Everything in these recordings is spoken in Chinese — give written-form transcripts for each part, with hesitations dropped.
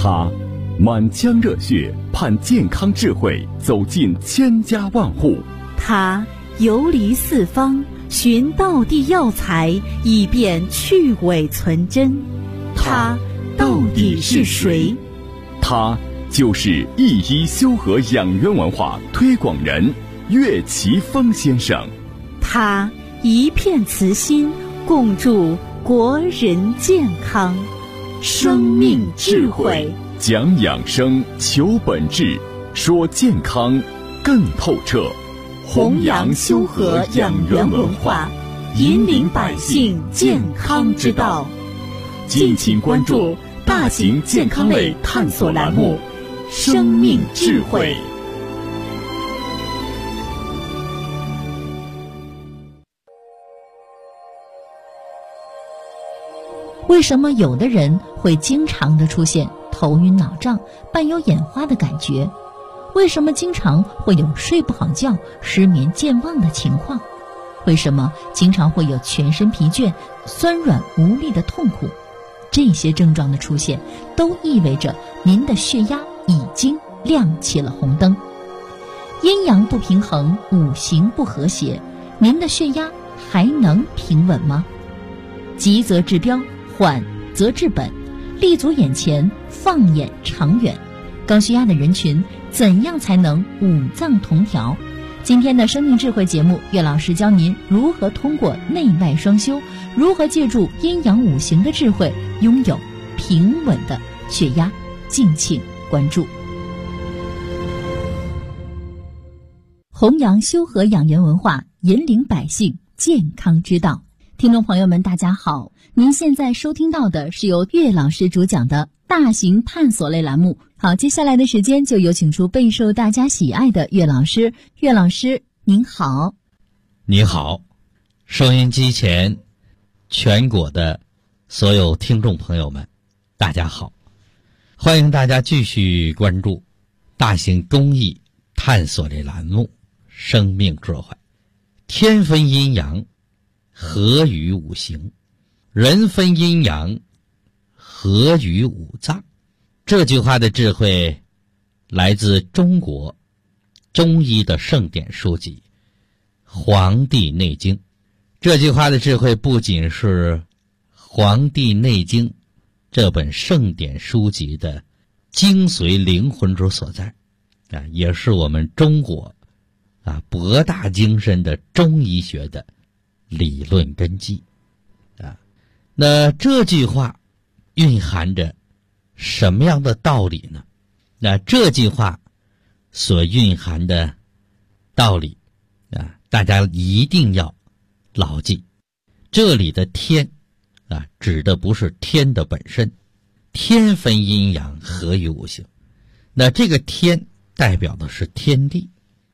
他满腔热血盼健康智慧走进千家万户， 他游离四方寻道地药材，以便去伪存真。他到底是谁？ 他就是一一修和养元文化推广人岳奇峰先生。 他一片慈心，共筑国人健康。生命智慧， 讲养生，求本质，说健康更透彻。 弘扬修和养元文化，引领百姓健康之道。 敬请关注大型健康类探索栏目《生命智慧》。 为什么有的人会经常的出现头晕脑胀、伴有眼花的感觉？为什么经常会有睡不好觉、失眠健忘的情况？为什么经常会有全身疲倦、酸软无力的痛苦？这些症状的出现都意味着您的血压已经亮起了红灯。阴阳不平衡，五行不和谐，您的血压还能平稳吗？急则治标，缓则治本，立足眼前，放眼长远。高血压的人群怎样才能五脏同调？今天的生命智慧节目，岳老师教您如何通过内外双修，如何借助阴阳五行的智慧，拥有平稳的血压。敬请关注。弘扬修和养元文化，引领百姓健康之道。听众朋友们，大家好，您现在收听到的是由岳老师主讲的大型探索类栏目。好，接下来的时间就有请出备受大家喜爱的岳老师。岳老师您好。 你好，收音机前全国的所有听众朋友们，大家好，欢迎大家继续关注大型公益探索类栏目《生命智慧》。天分阴阳，合于五行；人分阴阳，合于五脏。这句话的智慧来自中国中医的圣典书籍《黄帝内经》。这句话的智慧不仅是《黄帝内经》这本圣典书籍的精髓灵魂之所在，也是我们中国博大精深的中医学的理论根基。那这句话蕴含着什么样的道理呢？那这句话所蕴含的道理大家一定要牢记。这里的天指的不是天的本身，天分阴阳，合于五行。那这个天代表的是天地。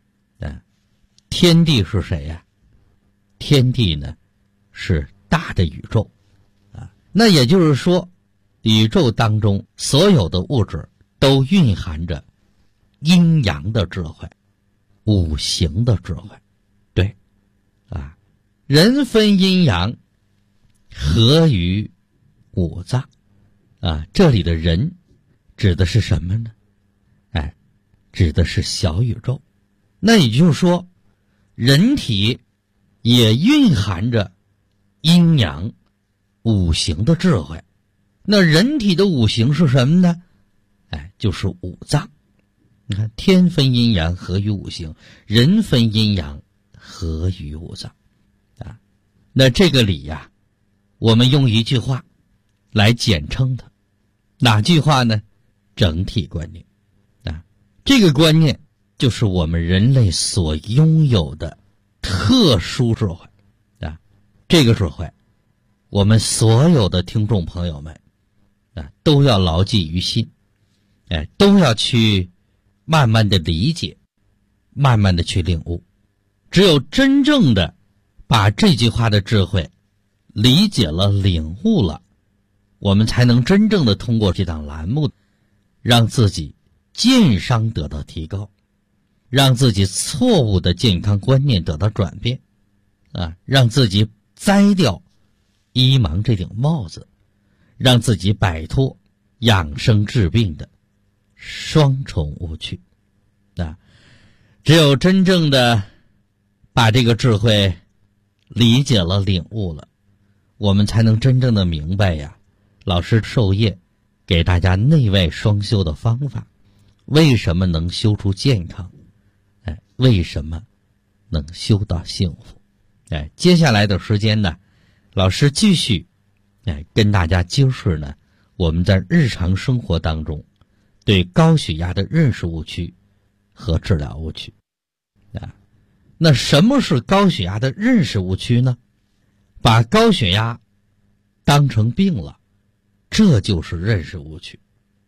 天地是谁呀？天地呢是大的宇宙那也就是说，宇宙当中所有的物质都蕴含着阴阳的智慧，五行的智慧。对人分阴阳，合于五脏这里的人指的是什么呢？指的是小宇宙。那也就是说，人体也蕴含着阴阳五行的智慧。那人体的五行是什么呢？就是五脏。你看，天分阴阳，合于五行；人分阴阳，合于五脏那这个理我们用一句话来简称它。哪句话呢？整体观念这个观念就是我们人类所拥有的特殊智慧这个智慧我们所有的听众朋友们都要牢记于心，都要去慢慢的理解，慢慢的去领悟。只有真正的把这句话的智慧理解了、领悟了，我们才能真正的通过这档栏目，让自己健商得到提高，让自己错误的健康观念得到转变让自己摘掉医盲这顶帽子，让自己摆脱养生治病的双重误区。只有真正的把这个智慧理解了、领悟了，我们才能真正的明白呀，老师授业给大家内外双修的方法，为什么能修出健康，为什么能修到幸福。接下来的时间呢，老师继续跟大家揭示呢，我们在日常生活当中对高血压的认识误区和治疗误区。那什么是高血压的认识误区呢？把高血压当成病了，这就是认识误区。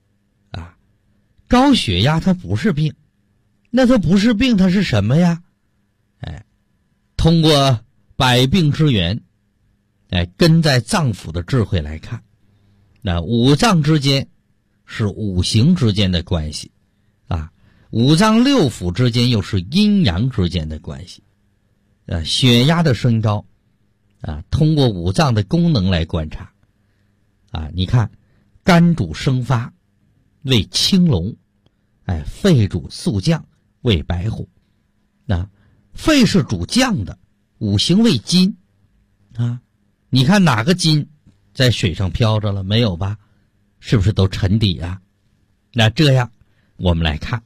高血压它不是病，那它不是病，它是什么呀？通过百病之源，根在脏腑的智慧来看，那五脏之间是五行之间的关系五脏六腑之间又是阴阳之间的关系。血压的升高通过五脏的功能来观察你看，肝主生发，为青龙，肺主肃降，为白虎。肺是主降的，五行为金你看哪个金在水上飘着了？没有吧？是不是都沉底啊？那这样我们来看，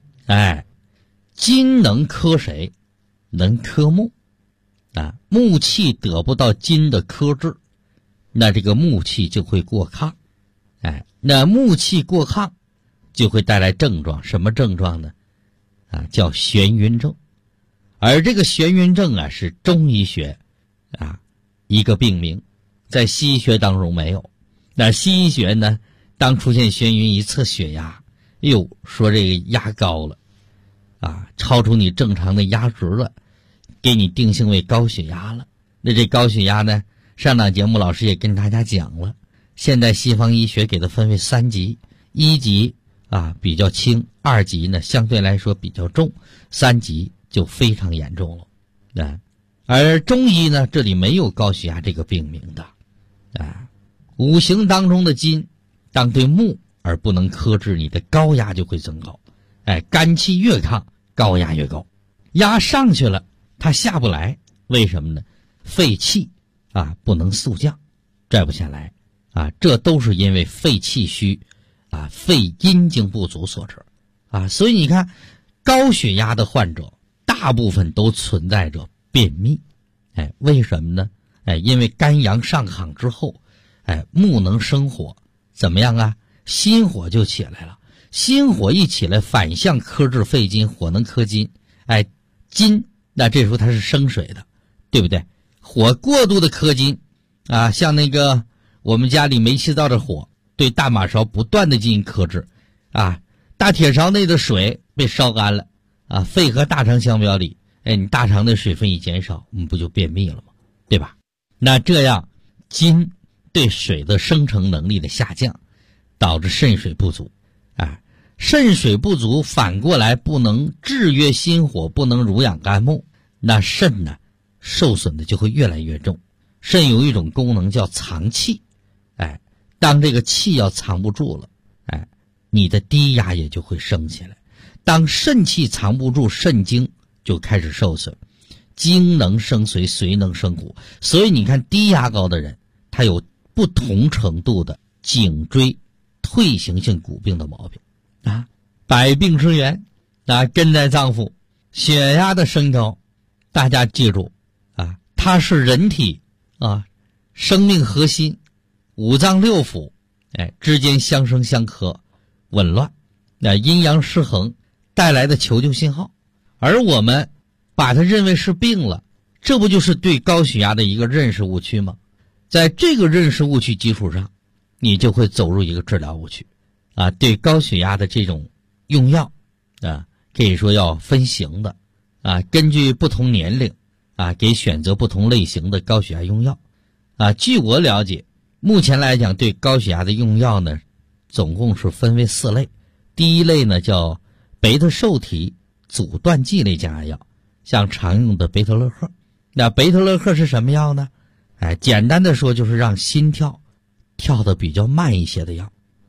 金能克谁？能克木木气得不到金的克制，那这个木气就会过亢。那木气过亢就会带来症状，什么症状呢？叫眩晕症。而这个眩晕症是中医学一个病名，在西医学当中没有。那西医学呢，当出现眩晕一测血压，说这个压高了超出你正常的压值了，给你定性为高血压了。那这高血压呢，上档节目老师也跟大家讲了，现在西方医学给它分为3级，1级比较轻，2级呢相对来说比较重，3级就非常严重了。而中医呢，这里没有高血压这个病名的。五行当中的金当对木而不能克制，你的高压就会增高。肝气越亢，高压越高，压上去了它下不来，为什么呢？肺气不能肃降，拽不下来这都是因为肺气虚肺阴经不足所致所以你看，高血压的患者大部分都存在着便秘。为什么呢？因为肝阳上亢之后木能生火，怎么样心火就起来了。心火一起来，反向克制肺金，火能克金。金那这时候它是生水的，对不对？火过度的克金像那个我们家里煤气灶的火，对大马勺不断的进行克制大铁勺内的水被烧干了肺和大肠相表里，你大肠的水分一减少，不就便秘了吗？对吧？那这样金对水的生成能力的下降，导致肾水不足肾水不足反过来不能制约心火，不能濡养肝木，那肾呢受损的就会越来越重。肾有一种功能叫藏气当这个气要藏不住了你的低压也就会升起来。当肾气藏不住，肾精就开始受损，精能生髓，髓能生骨。所以你看低压高的人，他有不同程度的颈椎退行性骨病的毛病百病之源根在脏腑。血压的升高，大家记住它是人体生命核心五脏六腑之间相生相克，紊乱阴阳失衡带来的求救信号。而我们把它认为是病了，这不就是对高血压的一个认识误区吗？在这个认识误区基础上，你就会走入一个治疗误区对高血压的这种用药可以说要分型的根据不同年龄给选择不同类型的高血压用药据我了解，目前来讲对高血压的用药呢，总共是分为4类。第一类呢叫贝塔受体阻断剂类降压药，像常用的贝塔乐克。那贝塔乐克是什么药呢？简单的说就是让心跳跳得比较慢一些的药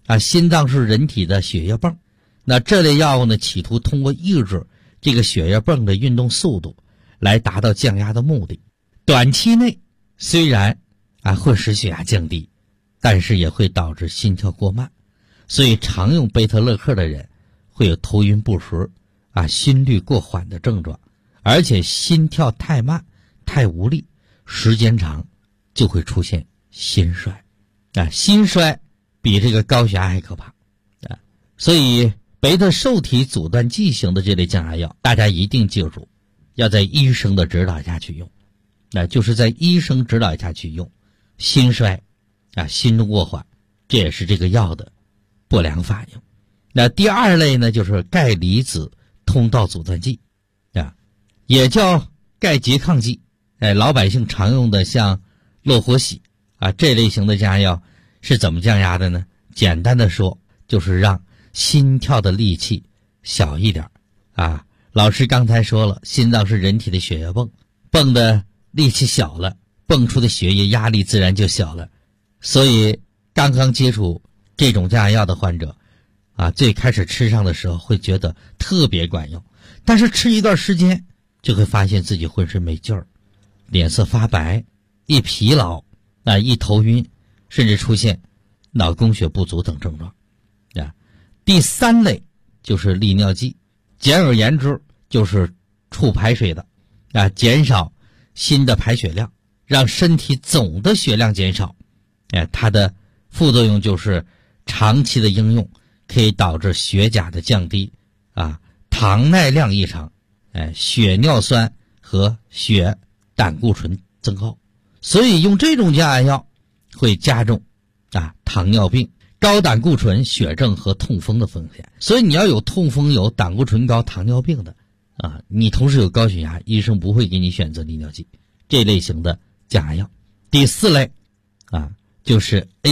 心脏是人体的血液泵，那这类药物呢，企图通过抑制这个血液泵的运动速度来达到降压的目的。短期内虽然会使血压降低，但是也会导致心跳过慢，所以常用贝特勒克的人会有头晕不实心率过缓的症状，而且心跳太慢太无力，时间长就会出现心衰心衰比这个高血压还可怕所以贝塔受体阻断剂型的这类降压药，大家一定记住，要在医生的指导下去用，就是在医生指导下去用。心衰心动过缓，这也是这个药的不良反应。那第二类呢，就是钙离子通道阻断剂也叫钙拮抗剂，老百姓常用的像洛活喜这类型的降压药是怎么降压的呢？简单的说，就是让心跳的力气小一点老师刚才说了，心脏是人体的血液泵，泵的力气小了，泵出的血液压力自然就小了。所以刚刚接触这种降压药的患者最开始吃上的时候会觉得特别管用，但是吃一段时间就会发现自己浑身没劲儿，脸色发白，一疲劳一头晕，甚至出现脑供血不足等症状第三类就是利尿剂，简而言之就是促排水的减少心的排血量，让身体总的血量减少它的副作用就是长期的应用可以导致血钾的降低糖耐量异常血尿酸和血胆固醇增高，所以用这种降压药会加重糖尿病、高胆固醇、血症和痛风的风险。所以你要有痛风、有胆固醇高、糖尿病的你同时有高血压，医生不会给你选择利尿剂这类型的降压药。第四类就是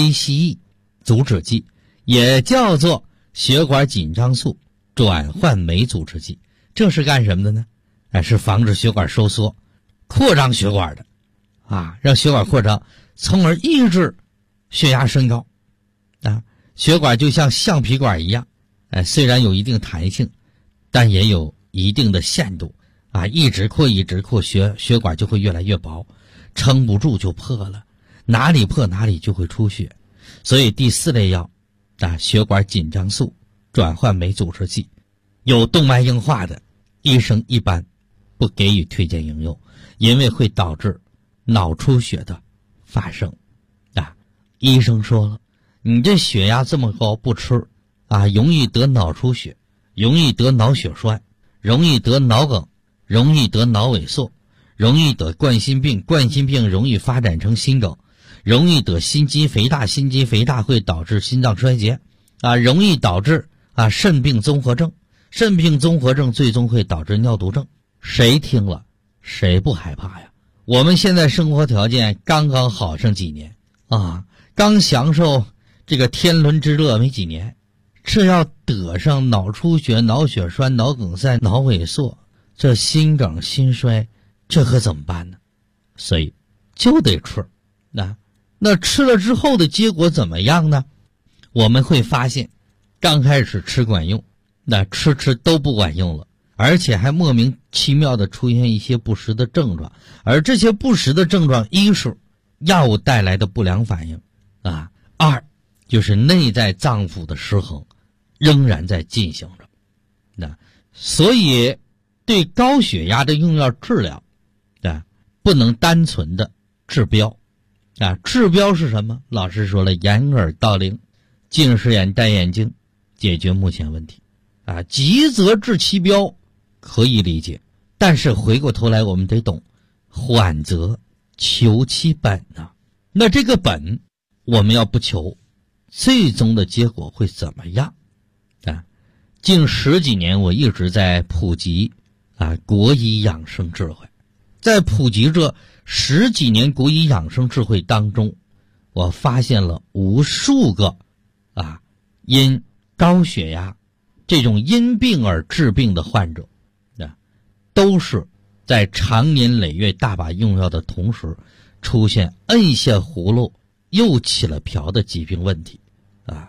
ACE 阻止剂，也叫做血管紧张素转换酶阻滞剂。这是干什么的呢？是防止血管收缩、扩张血管的让血管扩张，从而抑制血压升高血管就像橡皮管一样虽然有一定弹性，但也有一定的限度一直扩血管就会越来越薄，撑不住就破了，哪里破哪里就会出血。所以第四类药血管紧张素转换酶阻滞剂，有动脉硬化的医生一般不给予推荐应用，因为会导致脑出血的发生医生说了，你这血压这么高不吃容易得脑出血，容易得脑血栓，容易得脑梗，容易得脑萎缩，容易得冠心病，冠心病容易发展成心梗，容易得心肌肥大，心肌肥大会导致心脏衰竭容易导致肾病综合症，肾病综合症最终会导致尿毒症。谁听了谁不害怕呀？我们现在生活条件刚刚好上几年刚享受这个天伦之乐没几年，这要得上脑出血、脑血栓、脑梗塞、脑萎缩，这心梗心衰，这可怎么办呢？所以就得吃那吃了之后的结果怎么样呢？我们会发现刚开始吃管用，吃都不管用了，而且还莫名其妙的出现一些不实的症状，而这些不实的症状，一是药物带来的不良反应二就是内在脏腑的失衡仍然在进行着所以对高血压的用药治疗不能单纯的治标治标是什么？老师说了，掩耳盗铃，近视眼戴眼镜，解决目前问题急则治其标可以理解，但是回过头来我们得懂，缓则求其本那这个本我们要不求，最终的结果会怎么样近10几年我一直在普及国医养生智慧，在普及这10几年国医养生智慧当中，我发现了无数个因高血压这种因病而治病的患者都是在长年累月大把用药的同时，出现摁下葫芦又起了瓢的疾病问题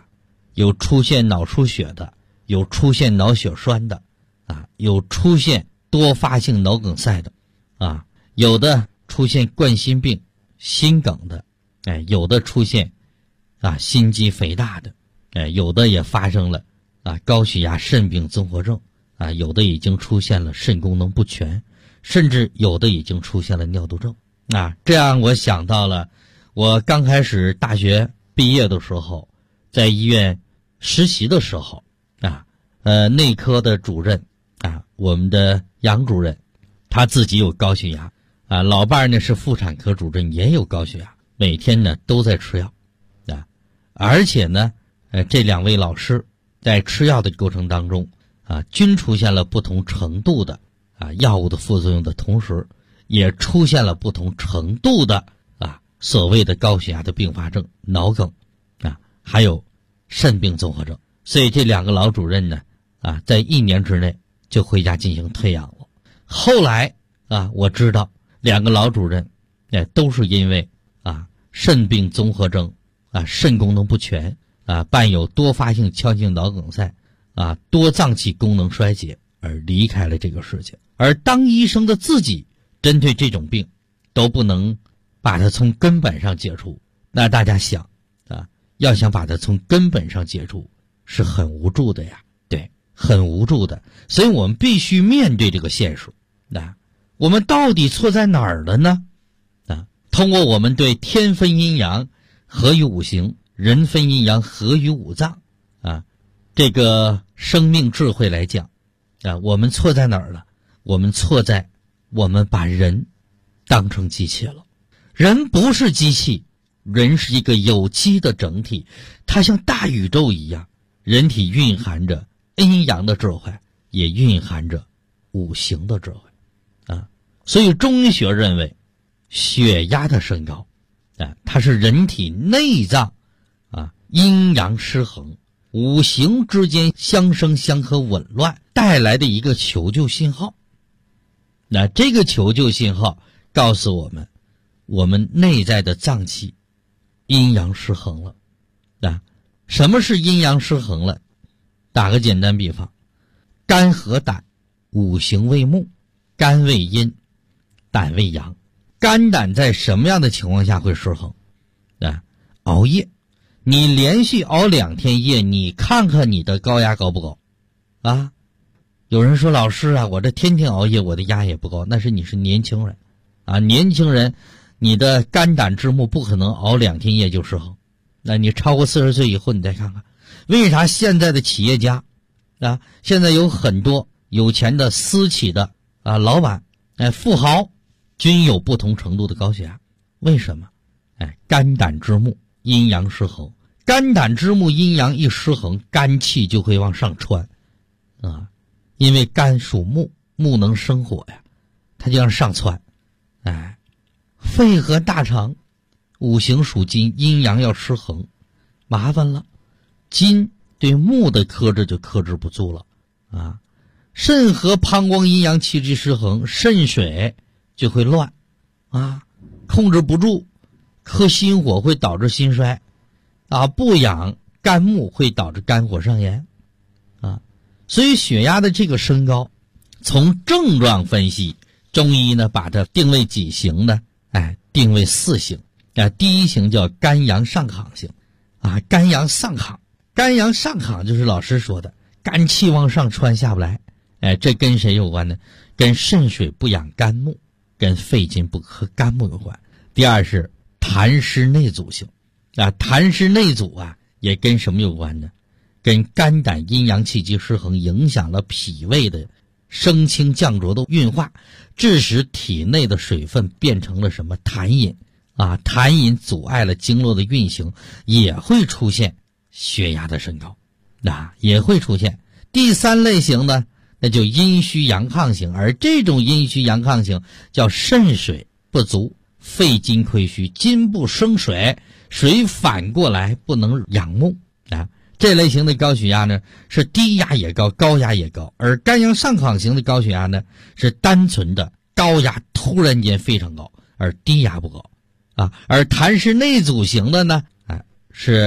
有出现脑出血的，有出现脑血栓的，有出现多发性脑梗塞的，有的出现冠心病、心梗的，有的出现心肌肥大的，有的也发生了高血压肾病综合症，有的已经出现了肾功能不全，甚至有的已经出现了尿毒症。这样我想到了我刚开始大学毕业的时候，在医院实习的时候，内科的主任我们的杨主任，他自己有高血压，老伴儿呢是妇产科主任，也有高血压，每天呢都在吃药，而且呢，这两位老师在吃药的过程当中均出现了不同程度的药物的副作用的同时，也出现了不同程度的所谓的高血压的并发症、脑梗还有肾病综合症。所以这两个老主任呢在1年之内就回家进行退养了。后来我知道两个老主任都是因为肾病综合征肾功能不全伴有多发性腔性脑梗塞多脏器功能衰竭而离开了这个世界。而当医生的自己针对这种病都不能把它从根本上解除，那大家想要想把它从根本上解除是很无助的呀，对，很无助的。所以我们必须面对这个现实。我们到底错在哪儿了呢？通过我们对天分阴阳合于五行，人分阴阳合于五脏这个生命智慧来讲我们错在哪儿了？我们错在我们把人当成机器了。人不是机器，人是一个有机的整体，它像大宇宙一样，人体蕴含着阴阳的智慧，也蕴含着五行的智慧所以中医学认为血压的升高它是人体内脏阴阳失衡、五行之间相生相克紊乱带来的一个求救信号。那这个求救信号告诉我们，我们内在的脏器阴阳失衡了什么是阴阳失衡了？打个简单比方，肝和胆五行为木，肝为阴，胆为阳。肝胆在什么样的情况下会失衡？熬夜，你连续熬2天夜，你看看你的高压高不高有人说老师我这天天熬夜，我的压也不高。那是你是年轻人年轻人你的肝胆之木不可能熬2天夜就失衡。那你超过40岁以后你再看看，为啥现在的企业家现在有很多有钱的私企的老板富豪均有不同程度的高血压？为什么？肝胆之木阴阳失衡，肝胆之木阴阳一失衡，肝气就会往上窜因为肝属木，木能生火呀，它就往上窜肺和大肠五行属金，阴阳要失衡，麻烦了，金对木的克制就克制不住了肾和膀胱阴阳气机失衡，肾水就会乱控制不住，克心火会导致心衰不养肝木会导致肝火上炎所以血压的这个升高，从症状分析，中医呢把它定为几型呢？定为4型第一型叫肝阳上亢型肝阳上亢，肝阳上亢就是老师说的肝气往上窜下不来这跟谁有关呢？跟肾水不养肝木，跟肺金不克肝木有关。第二是痰湿内阻型痰湿内阻也跟什么有关呢？跟肝胆阴阳气机失衡，影响了脾胃的升清降浊的运化，致使体内的水分变成了什么痰饮痰饮阻碍了经络的运行，也会出现血压的升高也会出现。第3类型呢，那就阴虚阳亢型，而这种阴虚阳亢型叫肾水不足，肺金亏虚，金不生水，水反过来不能养木这类型的高血压呢是低压也高，高压也高。而肝阳上亢型的高血压呢是单纯的高压突然间非常高，而低压不高而痰湿内阻型的呢是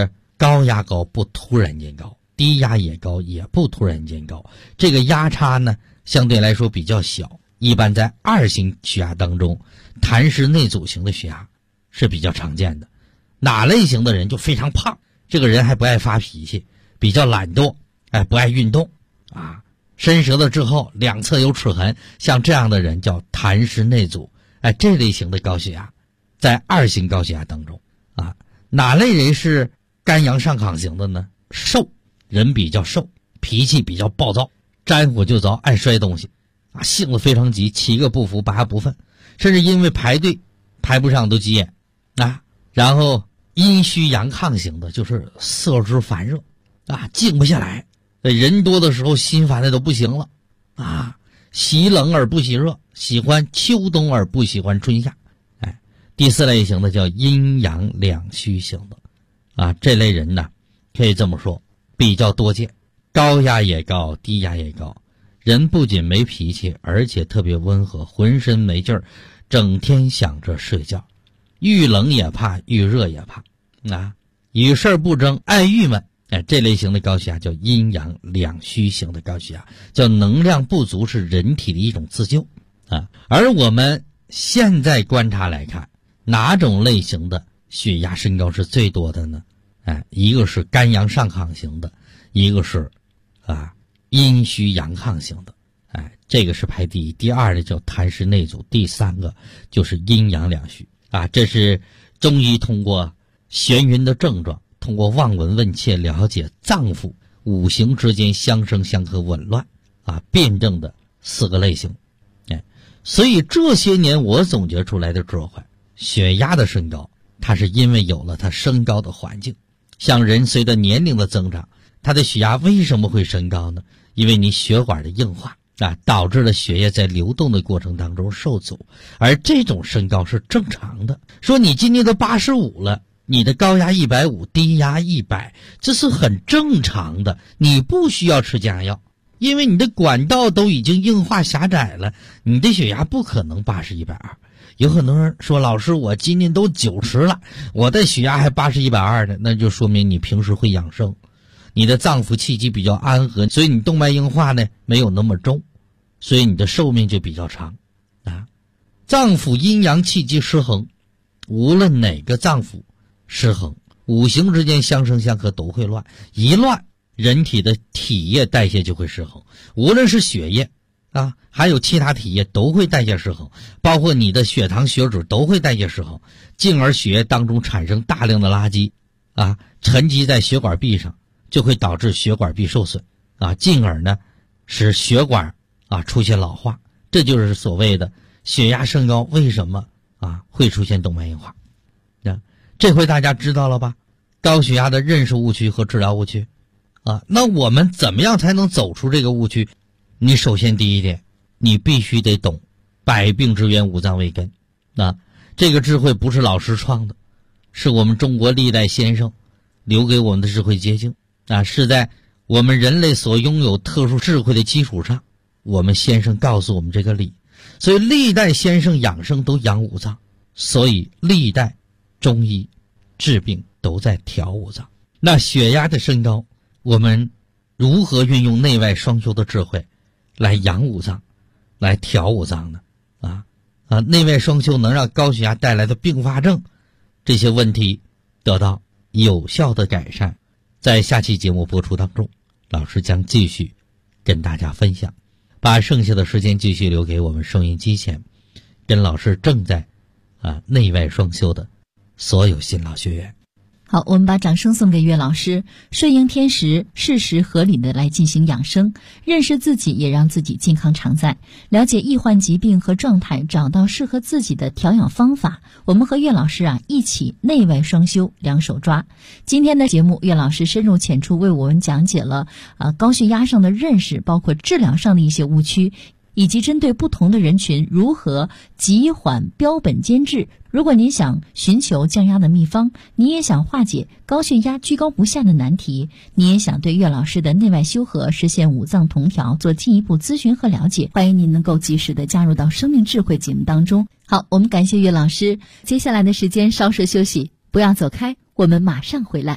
高压高不突然间高，低压也高也不突然间高，这个压差呢相对来说比较小，一般在2型血压当中，痰湿内阻型的血压是比较常见的。哪类型的人就非常胖，这个人还不爱发脾气，比较懒惰，不爱运动啊，伸舌头之后两侧有齿痕，像这样的人叫痰湿内阻，这类型的高血压在2型高血压当中啊。哪类人是肝阳上亢型的呢？瘦，人比较瘦，脾气比较暴躁，沾火就着，爱摔东西啊，性子非常急，7个不服8个不忿，甚至因为排队排不上都急眼啊。然后阴虚阳亢型的就是色之烦热啊，静不下来，人多的时候心烦的都不行了啊，喜冷而不喜热，喜欢秋冬而不喜欢春夏。第4类型的叫阴阳两虚型的啊，这类人呢可以这么说比较多见，高压也高，低压也高，人不仅没脾气，而且特别温和，浑身没劲儿，整天想着睡觉，遇冷也怕，遇热也怕啊，与事不争，爱郁闷。这类型的高血压叫阴阳两虚型的高血压，叫能量不足是人体的一种自救啊。而我们现在观察来看，哪种类型的血压升高是最多的呢？一个是肝阳上亢型的，一个是阴虚阳亢型的，这个是排第一。第2呢叫痰湿内阻，第3个就是阴阳两虚啊。这是中医通过眩晕的症状，通过望闻问切了解脏腑5行之间相生相克紊乱啊，辩证的4个类型。所以这些年我总结出来的智慧，血压的升高它是因为有了它升高的环境。像人随着年龄的增长，他的血压为什么会升高呢？因为你血管的硬化啊，导致了血液在流动的过程当中受阻，而这种升高是正常的。说你今年都85了，你的高压150，低压100，这是很正常的，你不需要吃降压药，因为你的管道都已经硬化狭窄了，你的血压不可能80、120。有很多人说，老师我今年都90了，我的血压还80、120的，那就说明你平时会养生，你的脏腑气机比较安和，所以你动脉硬化呢没有那么重，所以你的寿命就比较长啊。脏腑阴阳气机失衡，无论哪个脏腑失衡，5行之间相生相克都会乱，一乱人体的体液代谢就会失衡，无论是血液啊，还有其他体液都会代谢失衡，包括你的血糖血脂都会代谢失衡，进而血液当中产生大量的垃圾啊，沉积在血管壁上，就会导致血管壁受损啊，进而呢使血管出现老化。这就是所谓的血压升高为什么会出现动脉硬化。这回大家知道了吧？高血压的认识误区和治疗误区那我们怎么样才能走出这个误区？你首先第一点，你必须得懂百病之源，五脏为根这个智慧不是老师创的，是我们中国历代先生留给我们的智慧结晶是在我们人类所拥有特殊智慧的基础上，我们先生告诉我们这个理。所以历代先生养生都养五脏，所以历代中医治病都在调五脏。那血压的升高，我们如何运用内外双修的智慧来养五脏，来调五脏呢？内外双修能让高血压带来的并发症这些问题得到有效的改善。在下期节目播出当中，老师将继续跟大家分享，把剩下的时间继续留给我们收音机前跟老师正在内外双修的所有新老学员。 好，我们把掌声送给岳老师，顺应天时，适时合理的来进行养生，认识自己，也让自己健康常在，了解易患疾病和状态，找到适合自己的调养方法。我们和岳老师一起内外双修，两手抓。今天的节目，岳老师深入浅出为我们讲解了高血压上的认识，包括治疗上的一些误区，以及针对不同的人群如何急缓标本兼治。如果您想寻求降压的秘方，你也想化解高血压居高不下的难题，你也想对岳老师的内外修和实现五脏同调做进一步咨询和了解，欢迎您能够及时的加入到生命智慧节目当中。好，我们感谢岳老师，接下来的时间稍事休息，不要走开，我们马上回来。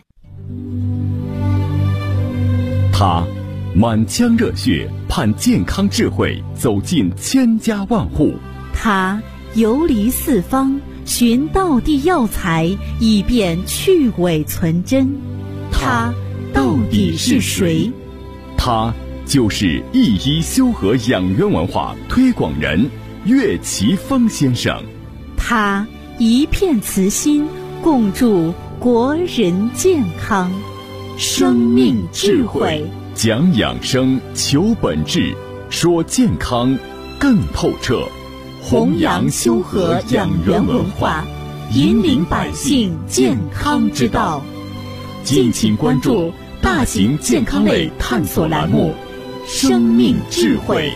他满腔热血盼健康智慧走进千家万户， 他游离四方寻道地药材以便去伪存真，他到底是谁？ 他就是一医修和养元文化推广人岳奇峰先生。 他一片慈心共筑国人健康，生命智慧， 讲养生求本质，说健康更透彻， 弘扬修和养元文化，引领百姓健康之道。敬请关注大型健康类探索栏目《生命智慧》。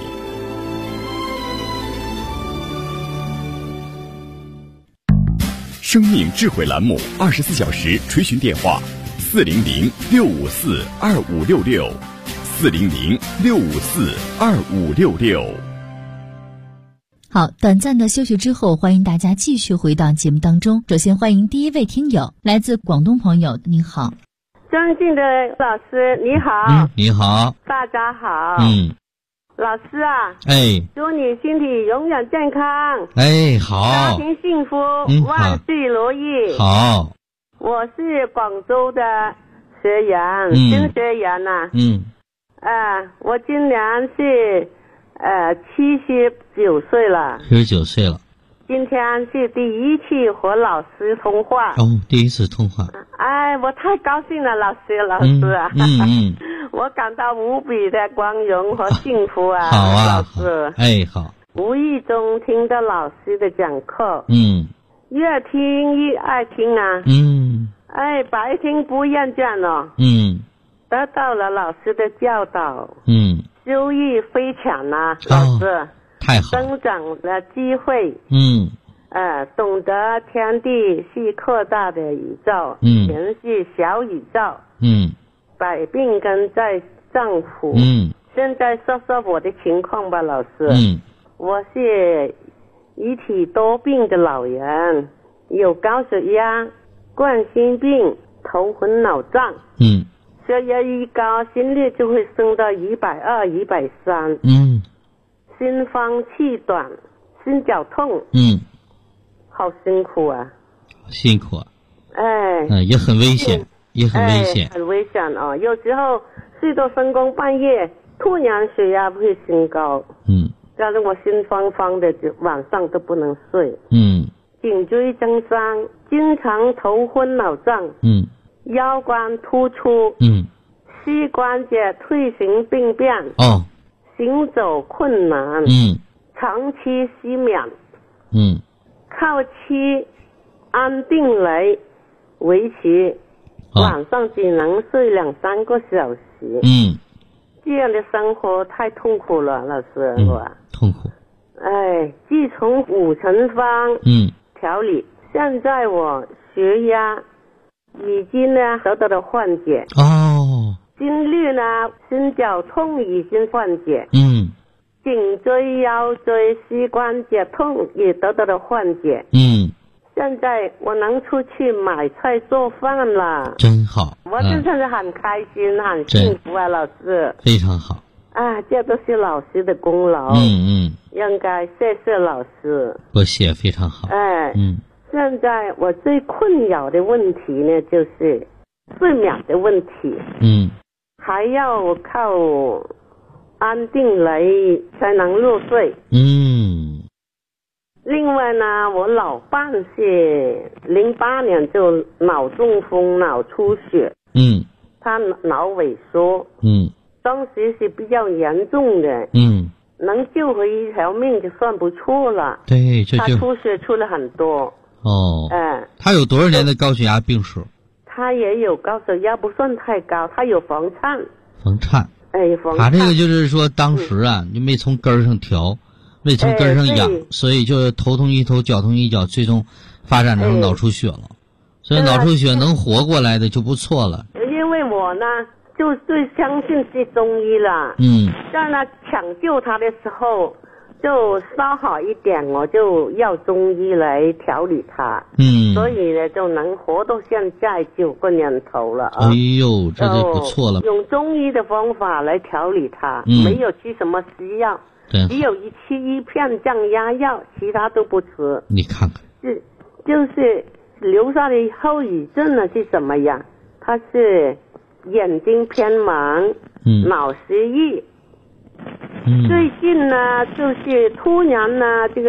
生命智慧栏目24小时垂询电话：400-654-2566，400-654-2566。 好，短暂的休息之后，欢迎大家继续回到节目当中。首先欢迎第一位听友，来自广东朋友，您好。 尊敬的老师你好。 你好。 大家好。老师啊，祝你身体永远健康。 好。 家庭幸福，万事如意。 好。 我是广州的学员，新学员呐。我今年是79岁了。 79岁了。 今天是第一次和老师通话。 第一次通话。 我太高兴了，老师啊。我感到无比的光荣和幸福啊。 好啊， 老师。 好。 无意中听到老师的讲课。越听越爱听啊。白听不厌倦了。得到了老师的教导。收益非常啊，老师。 太好。 增长了机会。懂得天地是扩大的宇宙，人是小宇宙。百病根在脏腑。现在说说我的情况吧，老师。我是一体多病的老人，有高血压、冠心病、头昏脑胀。血压一高，心率就会升到120、130。心慌气短，心绞痛。好辛苦啊。 辛苦啊。也很危险， 很危险啊。有时候睡到深更半夜，突然血压会升高。让我心慌慌的，晚上都不能睡。颈椎增伤，经常头昏脑胀。腰关突出。膝关节退行病变。行走困难。长期失眠。靠吃安定来维持，晚上只能睡2-3个小时。这样的生活太痛苦了，老师。 痛苦。 自从5成方调理，现在我血压已经得到了缓解。心率心绞痛已经缓解。颈椎、腰椎、膝关节痛也得到了缓解。现在我能出去买菜做饭了。 真好。 我真的很开心，很幸福啊，老师。 非常好。 这都是老师的功劳。应该谢谢老师。 不谢，非常好。 现在我最困扰的问题呢，就是睡眠的问题。还要靠安定来才能入睡。另外呢，我老伴是08年就脑中风、脑出血。他脑萎缩。当时是比较严重的。能救回一条命就算不错了。 对，这就他出血出了很多。 他有多少年的高血压病史？ 他也有高血压，不算太高，他有房颤。 他这个就是说当时就没从根儿上调，没从根儿上养，所以就头痛一头，脚痛一脚，最终发展成脑出血了。所以脑出血能活过来的就不错了。 因为我呢就最相信是中医了。在抢救他的时候， 就稍好一点，我就要中医来调理他。所以呢，就能活到现在9个年头了啊。 哎呦，这就不错了。 用中医的方法来调理他，没有吃什么西药，只有吃一片降压药，其他都不吃。 你看看， 就是留下的后遗症呢是什么呀？他是眼睛偏盲，脑失忆。最近呢，就是突然呢，这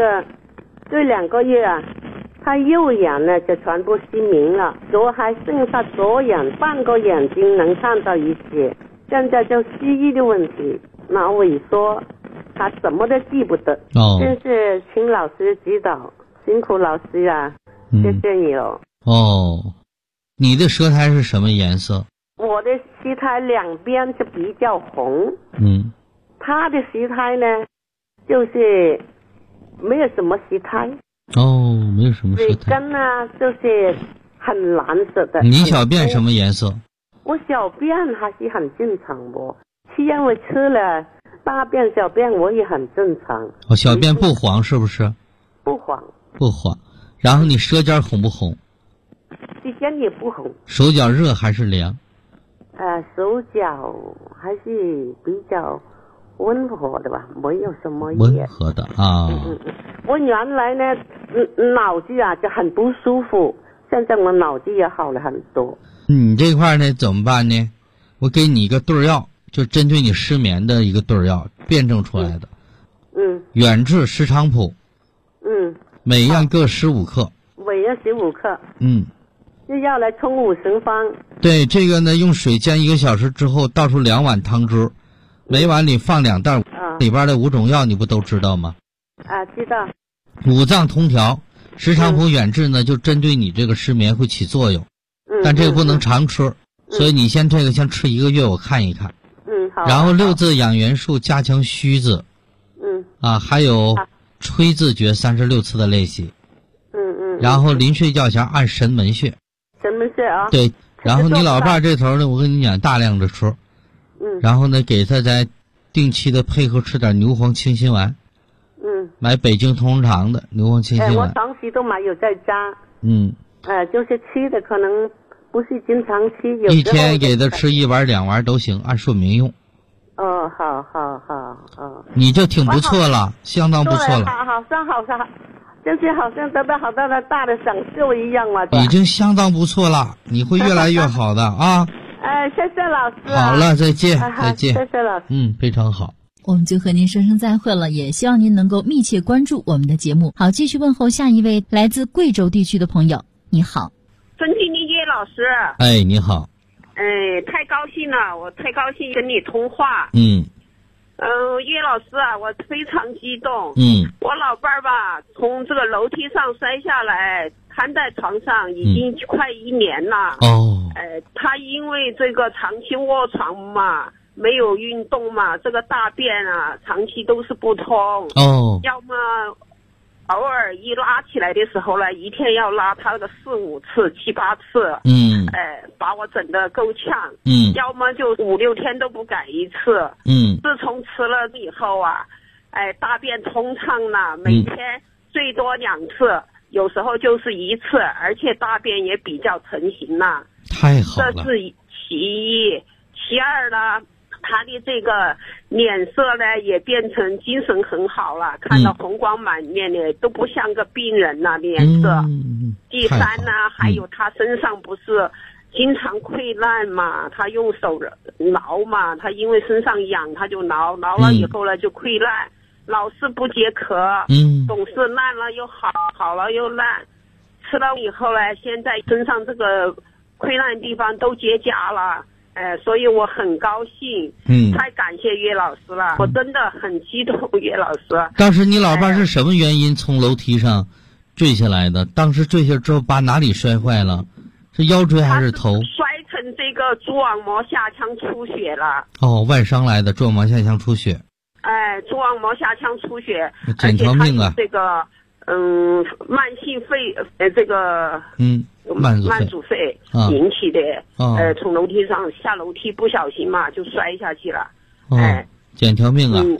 2个月啊，他右眼呢就全部失明了，还剩下左眼半个眼睛能看到一些，现在就失忆的问题，脑萎缩，他什么都记不得。真是请老师指导，辛苦老师啊，谢谢你哦。 你的舌苔是什么颜色？ 我的舌苔两边是比较红。他的舌苔呢，就是没有什么舌苔。 没有什么舌苔。 嘴根呢，就是很蓝色的。 你小便什么颜色？ 我小便还是很正常的，因为吃了大便小便我也很正常。 小便不黄是不是？ 不黄。 不黄。然后你舌尖红不红？ 舌尖也不红。手脚热还是凉？ 手脚还是比较温和的吧，没有什么温和的啊。 我原来呢，脑子啊就很不舒服，现在我脑子也好了很多。 你这块呢怎么办呢？我给你一个对药，就针对你失眠的一个对药，辩证出来的。远志石菖蒲。每样各15克。 每样15克。就要来冲50方。 对，这个呢用水煎1个小时之后，倒出2碗汤汁，每碗里放2袋，里边的5种药你不都知道吗？ 知道。 五脏通调，石菖蒲远志呢就针对你这个失眠会起作用。但这个不能常吃，所以你先吃1个月，我看一看。 好。 然后6字养元术加强虚字。还有吹字诀36次的练习。然后临睡觉前按神门穴。 神门穴啊。 对。然后你老伴这头呢，我跟你讲，大量的吃。然后呢，给他再定期的配合吃点牛黄清心丸。买北京同仁堂的牛黄清心丸。 我长期都没有在家。就是吃的可能不是经常吃，有一天给他吃1碗2碗都行，按说明用。 好。 你就挺不错了，相当不错了。 好，就是好像得到好大的享受一样嘛。 已经相当不错了，你会越来越好的啊。 谢谢老师。 好了，再见，再见。 谢谢老师。 非常好。 我们就和您说声再会了，也希望您能够密切关注我们的节目。好，继续问候下一位来自贵州地区的朋友。你好。 尊敬的叶老师。 你好。 太高兴了，我太高兴跟你通话。叶老师啊，我非常激动。我老伴儿吧，从这个楼梯上摔下来，瘫在床上已经快1年了。他因为这个长期卧床嘛，没有运动嘛，这个大便啊，长期都是不通。要么偶尔一拉起来的时候呢，一天要拉他的4、5次、7、8次。把我整得够呛。要么就5、6天都不改一次。自从吃了以后啊，大便通畅了，每天最多2次，有时候就是1次，而且大便也比较成型了。 太好了。 这是其一。其二呢，他的这个脸色呢也变成精神很好了，看到红光满面的，都不像个病人了脸色。第三呢，还有他身上不是经常溃烂嘛，他用手挠嘛，他因为身上痒他就挠了以后呢就溃烂，老是不解渴。总是烂了又好，好了又烂。吃了以后呢，现在身上这个溃烂地方都结痂了。所以我很高兴。太感谢岳老师了，我真的很激动。岳老师， 当时你老伴是什么原因从楼梯上坠下来的？当时坠下之后把哪里摔坏了？是腰椎还是头？ 摔成这个蛛网膜下腔出血了。 外伤来的蛛网膜下腔出血。 蛛网膜下腔出血， 捡条命啊！ 这个慢性肺这个慢阻肺引起的。从楼梯上下楼梯不小心嘛就摔下去了。 捡条命啊！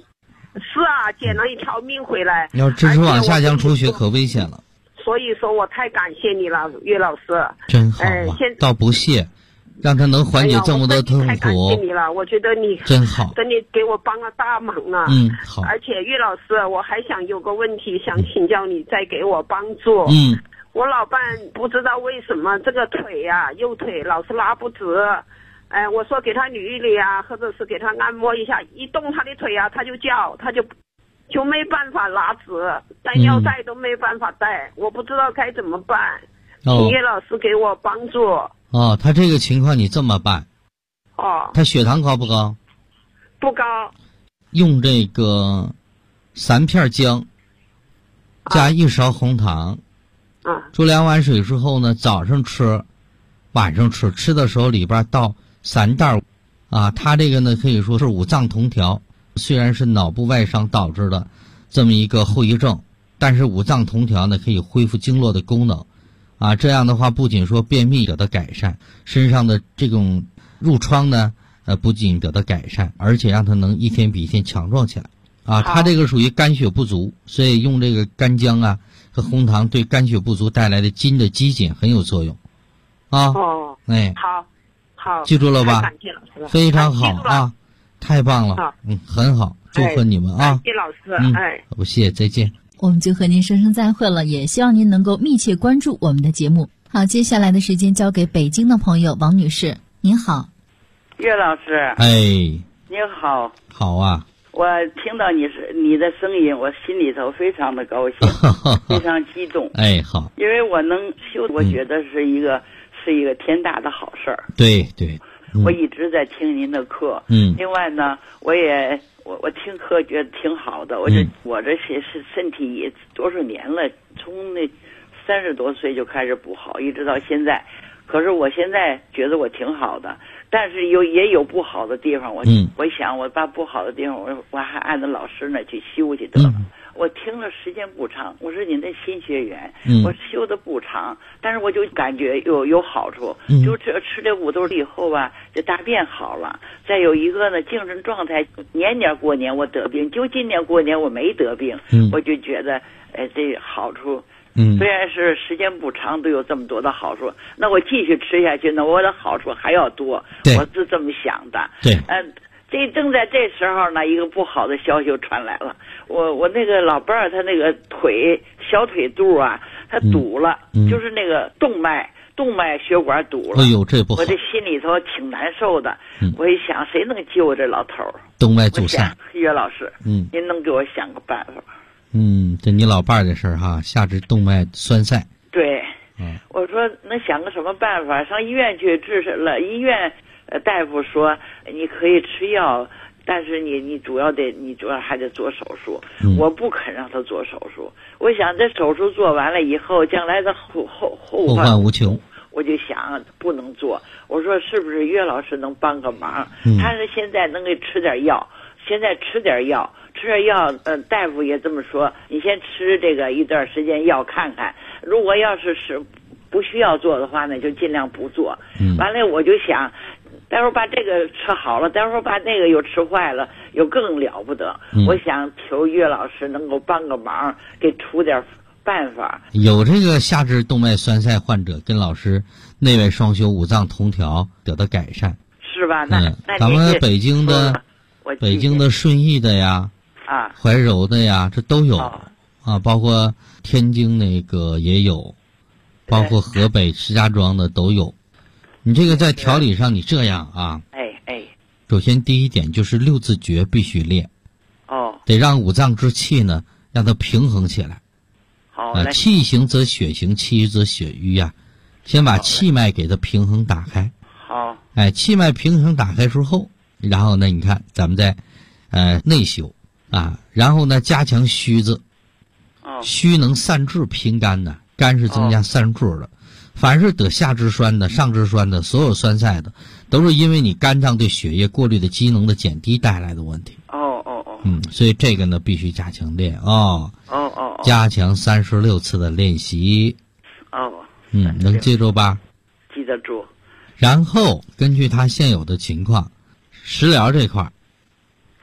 是啊，捡了一条命回来。 要支持往下降出血可危险了。 所以说我太感谢你了，岳老师。 真好啊，倒不谢，让他能缓解这么多痛苦。 太感谢你了，我觉得你真好， 真的给我帮了大忙了。 好。 而且岳老师，我还想有个问题想请教你，再给我帮助。我老伴不知道为什么这个腿呀，右腿老是拉不直。我说给他捋一捋啊，或者是给他按摩一下，一动他的腿啊，他就叫，他就没办法拉直，带尿袋都没办法带，我不知道该怎么办，请岳老师给我帮助。 他这个情况你这么办。他血糖高不高？ 不高。 用这个3片姜，加1勺红糖，煮2碗水之后呢，早上吃，晚上吃，吃的时候里边倒3袋它这个呢可以说是五脏同调。虽然是脑部外伤导致的这么一个后遗症，但是五脏同调呢可以恢复经络的功能这样的话不仅说便秘得到改善，身上的这种褥疮呢不仅得到改善，而且让它能一天比一天强壮起来它这个属于肝血不足，所以用这个干姜和红糖对肝血不足带来的筋的肌紧很有作用好， 记住了吧？ 感谢老师了， 非常好太棒了，很好，祝贺你们感谢老师， 不谢，再见。 我们就和您说声再会了，也希望您能够密切关注我们的节目。好，接下来的时间交给北京的朋友王女士，您好。 岳老师，你好。 好啊。 我听到你的声音，我心里头非常的高兴，非常激动。 好。 因为我能修，我觉得是一个天大的好事儿。 对。 我一直在听您的课。另外呢，我听课觉得挺好的。我这些是身体也多少年了，从那30多岁就开始不好，一直到现在。可是我现在觉得我挺好的，但是也有不好的地方。我想我把不好的地方我还按照老师那去修去得了。我听了时间不长，我是您的新学员，我修的不长，但是我就感觉有好处，就吃这五豆以后吧，这大便好了。再有一个呢，精神状态，年年过年我得病，就今年过年我没得病，我就觉得这好处。虽然是时间不长，都有这么多的好处，那我继续吃下去呢，我的好处还要多，我是这么想的。这正在这时候呢，一个不好的消息就传来了。我那个老伴儿，他那个小腿肚他堵了，就是那个动脉血管堵了。 这不好。 我这心里头挺难受的。我一想，谁能救这老头儿？ 动脉阻塞。 岳老师，您能给我想个办法？ 这你老伴儿的事儿下肢动脉栓塞。 对。我说能想个什么办法？上医院去治了，医院大夫说你可以吃药，但是你主要还得做手术。我不肯让他做手术，我想这手术做完了以后，将来的后患无穷。 我就想不能做。我说是不是岳老师能帮个忙？他是现在能给吃点药，吃点药，大夫也这么说，你先吃这个一段时间药看看，如果要是不需要做的话呢，就尽量不做。完了我就想，待会儿把这个吃好了，待会儿把那个又吃坏了，又更了不得。我想求岳老师能够帮个忙，给出点办法。 有这个下肢动脉栓塞患者跟老师内外双修，五脏同调得到改善， 是吧？那咱们北京的顺义的呀，怀柔的呀，这都有包括天津那个也有，包括河北石家庄的都有。你这个在调理上，你这样首先第一点就是六字诀必须练，得让五脏之气呢让它平衡起来。气行则血行，气郁则血瘀先把气脉给它平衡打开。气脉平衡打开之后，然后呢你看咱们在内修然后呢加强虚字。虚能散滞平肝的，肝是增加散滞的。凡是得下肢栓的、上肢栓的，所有栓塞的，都是因为你肝脏对血液过滤的机能的减低带来的问题。所以这个呢必须加强练加强36次的练习。能记住吧？ 记得住。然后根据他现有的情况，食疗这块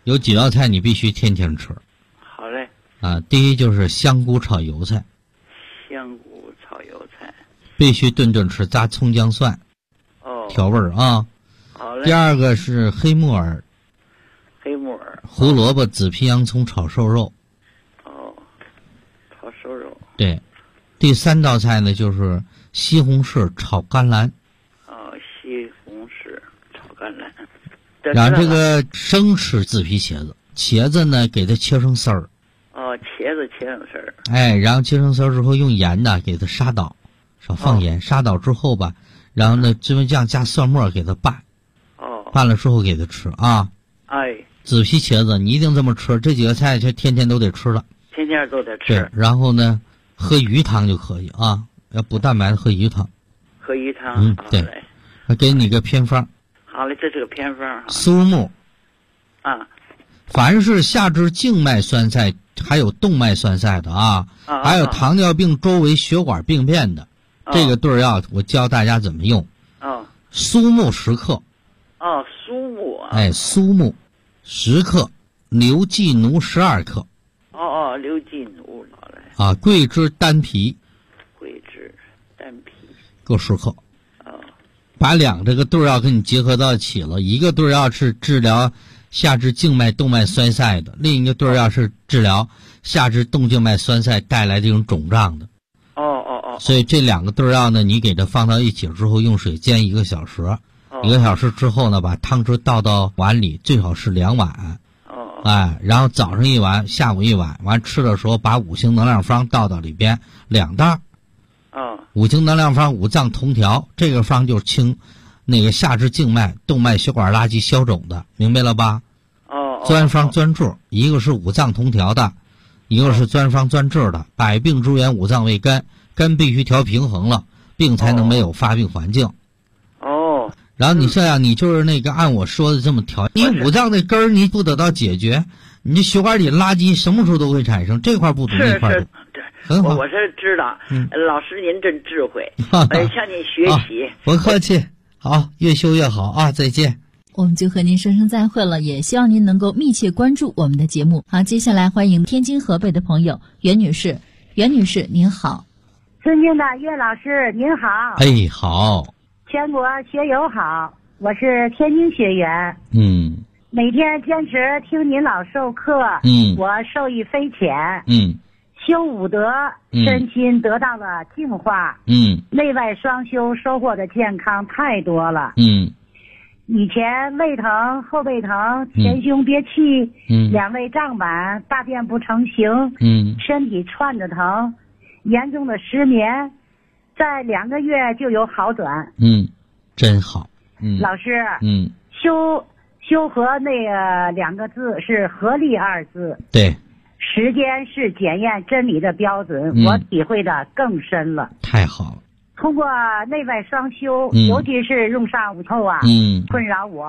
有几道菜你必须天天吃。 好嘞。 啊，第一就是香菇炒油菜。 香菇炒油菜。 必须顿顿吃，加葱姜蒜。 哦。 调味儿啊。 好嘞。 第二个是黑木耳。 黑木耳。 胡萝卜、紫皮洋葱炒瘦肉。 哦。炒瘦肉。 对。第三道菜呢就是西红柿炒甘蓝。 哦，西红柿炒甘蓝。 然后这个生吃紫皮茄子，茄子呢给它切成丝儿。 哦，茄子切成丝儿。 哎，然后切成丝儿之后用盐呢给它杀倒，少放盐，杀倒之后吧，然后呢芝麻酱加蒜末给它拌。 哦。 拌了之后给它吃啊。 哎。 紫皮茄子你一定这么吃，这几个菜就天天都得吃了。 天天都得吃。 对，然后呢喝鱼汤就可以啊，要补蛋白的喝鱼汤。 喝鱼汤。 对。我给你个偏方。 好嘞，这是个偏方。 苏木。 啊。 凡是下肢静脉栓塞还有动脉栓塞的啊，还有糖尿病周围血管病变的，这个对药我教大家怎么用。苏木10克。 哦，苏木啊。 哎，苏木10克，牛寄奴12克。 哦，牛寄奴，好嘞。 啊，桂枝丹皮。 桂枝丹皮。 各10克。把这个对药跟你结合到一起了，一个对药是治疗下肢静脉动脉栓塞的，另一个对药是治疗下肢动静脉栓塞带来这种肿胀的。所以这2个对药呢，你给它放到一起之后，用水煎1个小时。1个小时之后呢，把汤汁倒到碗里，最好是2碗。哎，然后早上1碗，下午1碗，完吃的时候把5行能量方倒到里边2袋。5行能量方五脏同调，这个方就是清那个下肢静脉动脉血管垃圾消肿的，明白了吧？专方专治，一个是五脏同调的，一个是专方专治的。百病之源五脏为根，根必须调平衡了，病才能没有发病环境。然后你这样，你就是那个按我说的这么调，你五脏的根儿你不得到解决，你这血管里垃圾什么时候都会产生，这块不懂那块懂。 我是知道，老师您真智慧，向您学习。 不客气，好，越修越好啊！再见。 我们就和您说声再会了，也希望您能够密切关注我们的节目。好，接下来欢迎天津河北的朋友袁女士。袁女士您好。 尊敬的岳老师您好。 哎，好。 全国学友好，我是天津学员。每天坚持听您老授课。我受益匪浅。修武德，身心得到了净化。内外双修，收获的健康太多了。以前胃疼、后背疼、前胸憋气，2胃胀满，大便不成形，身体串着疼，严重的失眠，在2个月就有好转。 真好。 老师，修和那个2个字是合力2字。 对。 时间是检验真理的标准，我体会的更深了。 太好了。 通过内外双修，尤其是用上午后啊，困扰我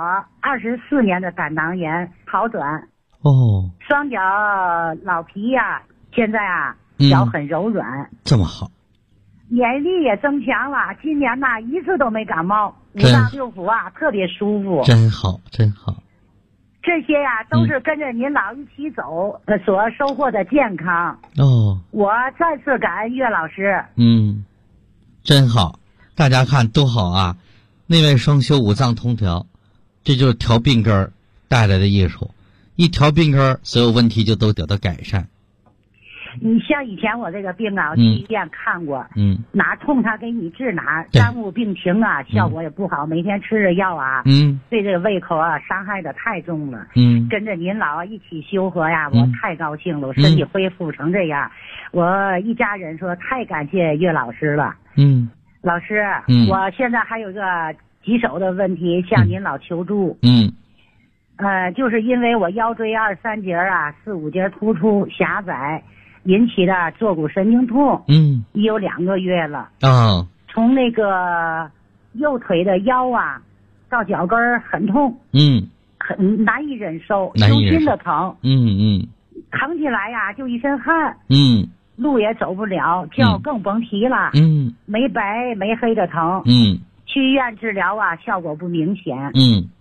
24年的胆囊炎好转。双脚老皮呀，现在啊脚很柔软。 这么好。 免疫力也增强了，今年呐1次都没感冒，5脏6腑啊特别舒服。 真好，真好。 这些呀都是跟着您老一起走所收获的健康。我再次感恩岳老师。 真好，大家看多好啊！内外双修，五脏同调，这就是调病根儿带来的益处。一调病根儿，所有问题就都得到改善。 你像以前我这个病啊，我去医院看过，哪痛他给你治哪，耽误病情啊，效果也不好，每天吃着药啊，对这个胃口啊伤害的太重了。跟着您老一起修和呀，我太高兴了，我身体恢复成这样，我一家人说太感谢岳老师了。老师，我现在还有个棘手的问题向您老求助。就是因为我腰椎2、3节啊4、5节突出狭窄引起的坐骨神经痛，已有2个月了。从那个右腿的腰啊到脚跟很痛，很难以忍受，揪心的疼，扛起来呀就一身汗，路也走不了，觉更甭提了，没白没黑的疼，去医院治疗啊效果不明显，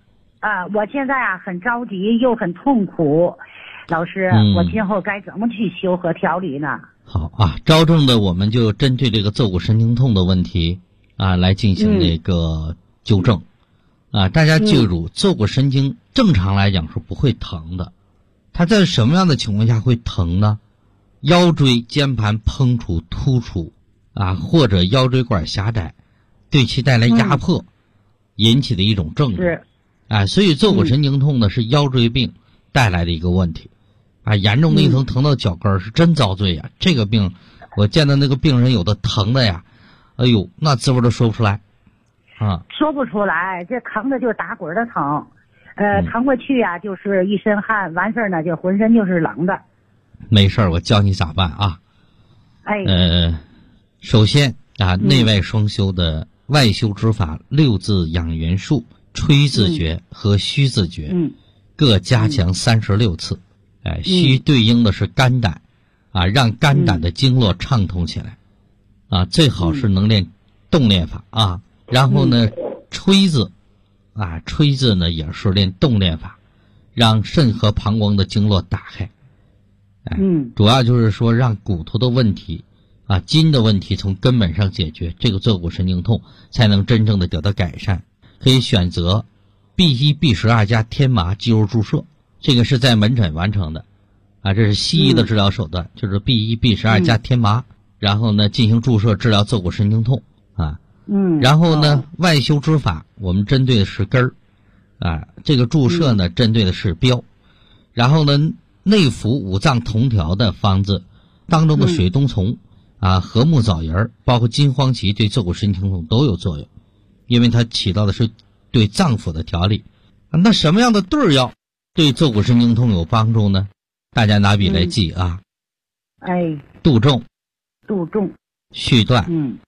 我现在啊很着急又很痛苦，老师，我今后该怎么去修和调理呢？ 好啊，着重的我们就针对这个坐骨神经痛的问题来进行这个纠正。大家记住，坐骨神经正常来讲是不会疼的，它在什么样的情况下会疼呢？腰椎间盘膨出突出或者腰椎管狭窄，对其带来压迫引起的一种症状。所以坐骨神经痛呢是腰椎病带来的一个问题严重的一层疼到脚跟是真遭罪呀。这个病我见到那个病人有的疼的呀，哎呦那滋味都说不出来说不出来，这疼的就是打滚的疼，疼过去呀就是一身汗，完事儿呢就浑身就是冷的。 没事儿，我教你咋办啊。首先内外双修的外修之法6字养元术、吹字诀和虚字诀各加强36次。虚对应的是肝胆让肝胆的经络畅通起来最好是能练动练法然后呢吹字吹字呢也是练动练法，让肾和膀胱的经络打开。主要就是说让骨头的问题筋的问题从根本上解决，这个坐骨神经痛才能真正的得到改善。可以选择 B1、B12 加天麻肌肉注射，这个是在门诊完成的这是西医的治疗手段，就是 B1、B12 加天麻然后呢进行注射治疗坐骨神经痛然后呢外修之法我们针对的是根儿这个注射呢针对的是标，然后呢内服五脏同调的方子当中的水冬虫和木枣仁包括金黄芪对坐骨神经痛都有作用，因为它起到的是对脏腑的调理。那什么样的对药对坐骨神经痛有帮助呢？大家拿笔来记杜仲、续断、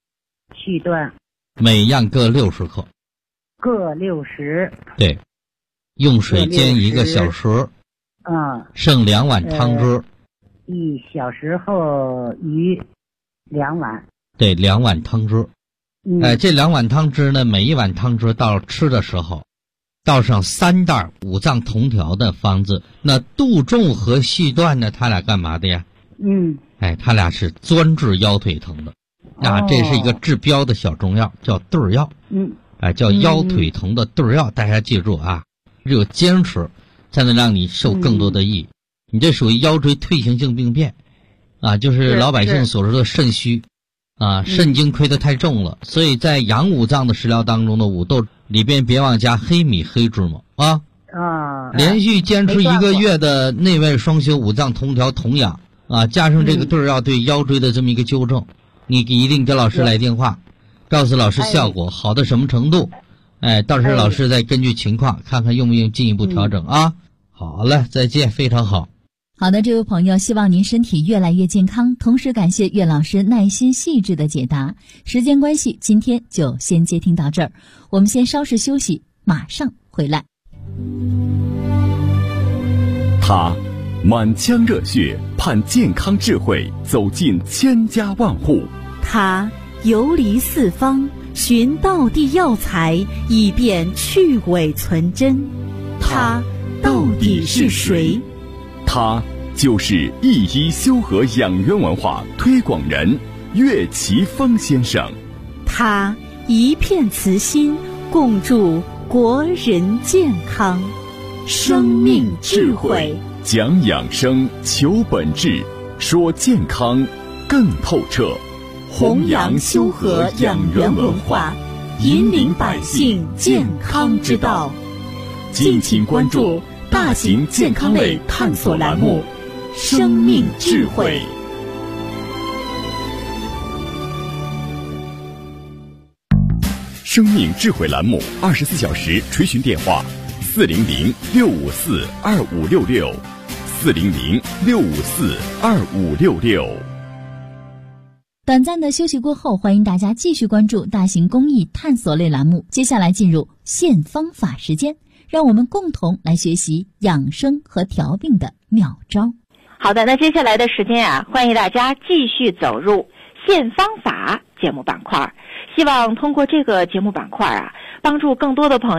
每样各60克， 各60。 对，用水煎1个小时，剩2碗汤汁 ，1小时后余2碗。 对，2碗汤汁。这2碗汤汁呢，每1碗汤汁到吃的时候倒上3袋五脏同调的方子。那杜仲和续断呢，他俩干嘛的呀？他俩是专治腰腿疼的这是一个治标的小中药，叫对儿药叫腰腿疼的对儿药。大家记住只有坚持才能让你受更多的益。你这属于腰椎退行性病变就是老百姓所说的肾虚肾经亏得太重了，所以在养五脏的食疗当中的五豆里边别忘加黑米、黑芝麻连续坚持1个月的内外双修五脏同调同养加上这个对儿药对腰椎的这么一个纠正，你一定给老师来电话，告诉老师效果好到什么程度，到时候老师再根据情况看看用不用进一步调整好了，再见，非常好。 好的，这位朋友，希望您身体越来越健康，同时感谢岳老师耐心细致的解答。时间关系，今天就先接听到这儿，我们先稍事休息，马上回来。 他满腔热血盼健康智慧走进千家万户， 他游离四方寻道地药材以便去伪存真，他到底是谁？ 他就是一医修和养元文化推广人岳奇峰先生。 他一片慈心共筑国人健康，生命智慧讲养生求本质，说健康更透彻， 弘扬修和养元文化，引领百姓健康之道。敬请关注大型健康类探索栏目《生命智慧》。 生命智慧栏目24小时垂询电话：400-654-2566，400-654-2566。 短暂的休息过后，欢迎大家继续关注大型公益探索类栏目。接下来进入现方法时间，让我们共同来学习养生和调病的妙招。 好的，那接下来的时间欢迎大家继续走入现方法节目板块，希望通过这个节目板块帮助更多的朋友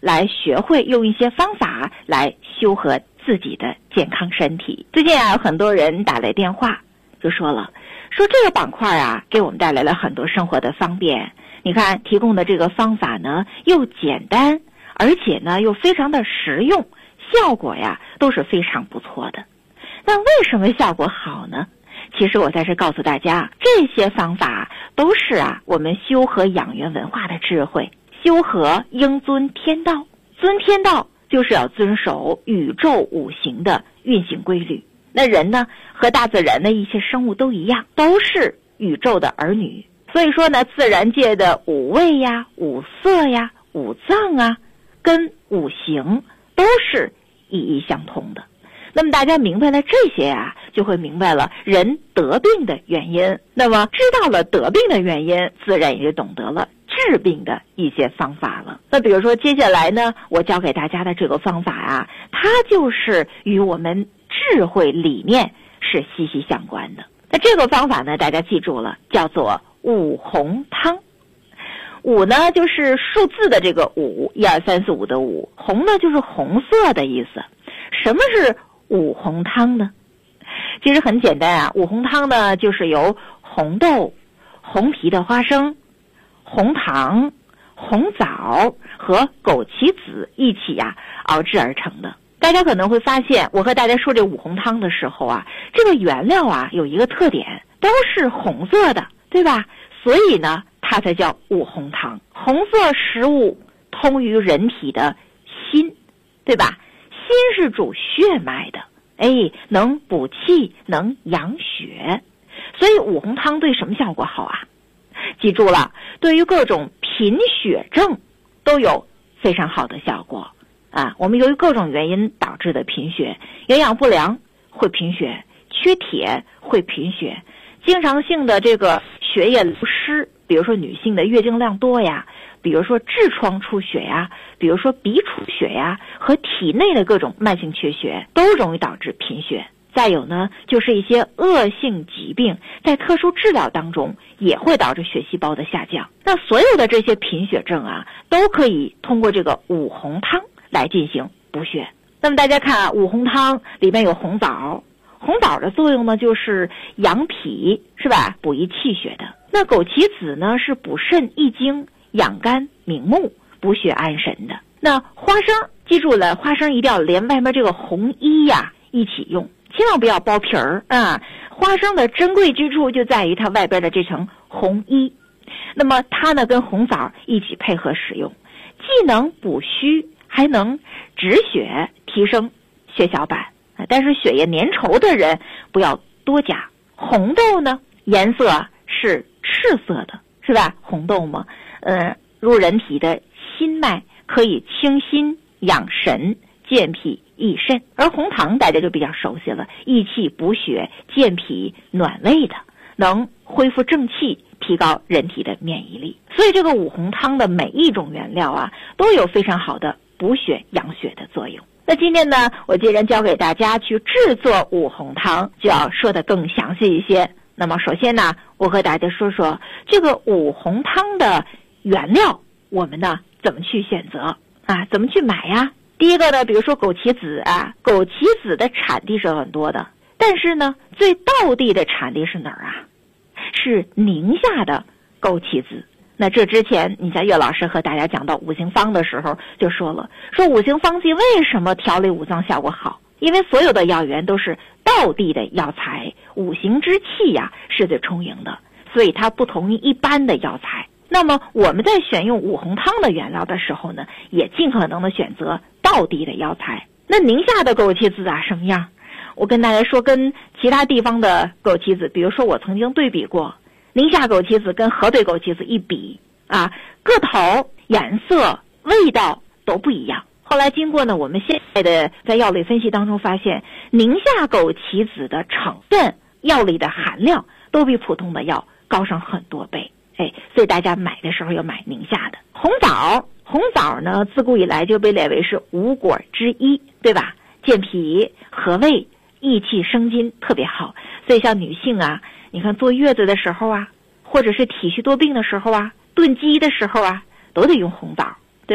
来学会用一些方法来修和自己的健康身体。最近有很多人打来电话就说这个板块给我们带来了很多生活的方便，你看提供的这个方法呢又简单，而且呢又非常的实用，效果都是非常不错的。那为什么效果好呢？其实我在这告诉大家，这些方法都是我们修和养元文化的智慧。修和应遵天道，遵天道就是要遵守宇宙五行的运行规律。那人呢和大自然的一些生物都一样，都是宇宙的儿女。所以说呢，自然界的五味呀、五色呀、五脏跟五行都是一一相通的。那么大家明白了这些就会明白了人得病的原因。那么知道了得病的原因，自然也就懂得了治病的一些方法了。那比如说接下来呢，我教给大家的这个方法它就是与我们智慧理念是息息相关的。那这个方法呢，大家记住了，叫做五红汤。五呢就是数字的这个五，1、2、3、4、5的五，红呢就是红色的意思。什么是五红汤呢？其实很简单五红汤呢就是由红豆、红皮的花生、红糖、红枣和枸杞子一起熬制而成的。大家可能会发现，我和大家说这五红汤的时候这个原料有一个特点，都是红色的，对吧？所以呢它才叫五红汤。红色食物通于人体的心，对吧？心是主血脉的，能补气，能养血。所以五红汤对什么效果好记住了，对于各种贫血症都有非常好的效果我们由于各种原因导致的贫血，营养不良会贫血，缺铁会贫血，经常性的这个血液流失，比如说女性的月经量多比如说痔疮出血比如说鼻出血和体内的各种慢性缺血都容易导致贫血。再有呢，就是一些恶性疾病在特殊治疗当中也会导致血细胞的下降。那所有的这些贫血症都可以通过这个五红汤来进行补血。那么大家看五红汤里面有红枣，红枣的作用呢就是养脾，是吧？补益气血的。那枸杞子呢是补肾益精、养肝明目、补血安神的。那花生，记住了，花生一定要连外面这个红衣一起用，千万不要剥皮儿花生的珍贵之处就在于它外边的这层红衣。那么它呢跟红枣一起配合使用，既能补虚，还能止血，提升血小板。但是血液粘稠的人不要多加。红豆呢颜色是赤色的，是吧？红豆嘛入人体的心脉，可以清心养神、健脾益肾。而红糖大家就比较熟悉了，益气补血、健脾暖胃的，能恢复正气，提高人体的免疫力。所以这个五红汤的每一种原料都有非常好的补血养血的作用。那今天呢，我既然教给大家去制作五红汤，就要说得更详细一些。那么首先呢，我和大家说说这个五红汤的原料，我们呢怎么去选择怎么去买第一个呢，比如说枸杞子枸杞子的产地是很多的，但是呢最道地的产地是哪儿是宁夏的枸杞子。那这之前你像岳老师和大家讲到五行方的时候就说了，说五行方剂为什么调理五脏效果好，因为所有的药源都是道地的药材，五行之气是最充盈的，所以它不同于一般的药材。那么我们在选用五红汤的原料的时候呢，也尽可能的选择道地的药材。那宁夏的枸杞子什么样？我跟大家说，跟其他地方的枸杞子，比如说我曾经对比过宁夏枸杞子跟河北枸杞子一比个头、颜色、味道都不一样。后来经过呢我们现在的在药理分析当中发现，宁夏枸杞子的成分、药理的含量都比普通的药高上很多倍。所以大家买的时候要买宁夏的。红枣呢自古以来就被列为是五果之一，对吧？健脾和胃、益气生津特别好。所以像女性你看坐月子的时候或者是体虚多病的时候炖鸡的时候都得用红枣，对吧？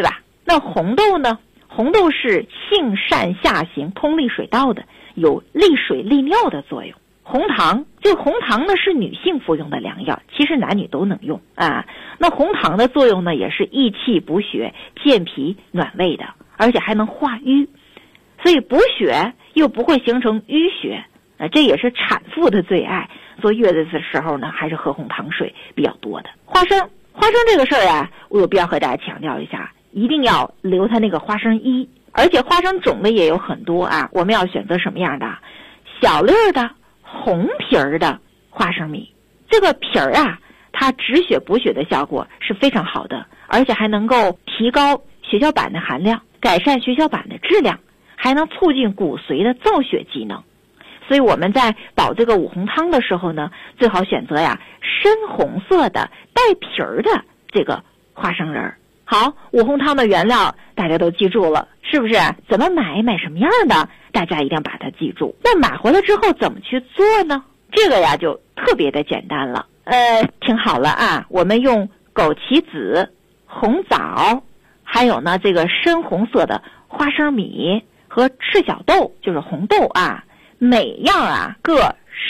那红豆呢？红豆是性善下行，通利水道的，有利水利尿的作用。红糖，这个红糖呢是女性服用的良药，其实男女都能用啊。那红糖的作用呢也是益气补血、健脾暖胃的，而且还能化瘀，所以补血又不会形成淤血，这也是产妇的最爱。坐月子的时候呢，还是喝红糖水比较多的。花生这个事儿啊，我有必要和大家强调一下，一定要留它那个花生衣，而且花生种类也有很多啊，我们要选择什么样的？小粒儿的红皮儿的花生米，这个皮儿啊，它止血补血的效果是非常好的，而且还能够提高血小板的含量，改善血小板的质量，还能促进骨髓的造血机能。所以我们在煲这个五红汤的时候呢，最好选择呀深红色的带皮儿的这个花生仁儿。好，五红汤的原料大家都记住了，是不是？怎么买什么样的，大家一定要把它记住。那买回来之后怎么去做呢？这个呀就特别的简单了。听好了啊，我们用枸杞子、红枣，还有呢这个深红色的花生米和赤小豆，就是红豆啊，每样啊各